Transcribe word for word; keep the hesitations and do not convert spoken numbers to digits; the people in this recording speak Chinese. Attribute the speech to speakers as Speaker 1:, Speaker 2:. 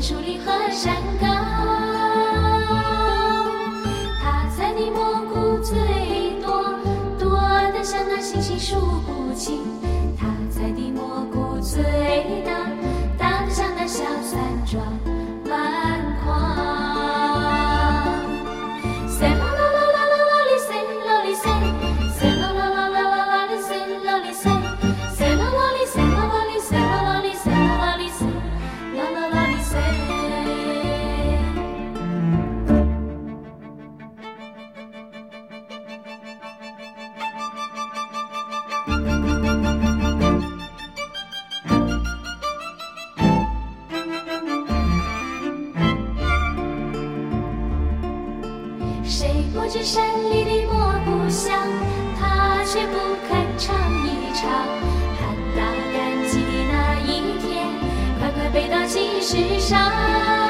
Speaker 1: 树林和山岗。它采的蘑菇最多，多得像那星星数不清。它采的蘑菇最大，大得像那小山庄满筐。塞啦啦啦啦啦啦哩塞啦哩塞，塞啦啦啦啦啦啦哩塞啦哩塞，塞啦啦哩塞啦啦哩塞啦啦哩塞啦啦哩塞啦啦啦哩塞。谁不知山里的蘑菇香，他却不肯尝一尝。喊打赶集的那一天，快快飞到集市上。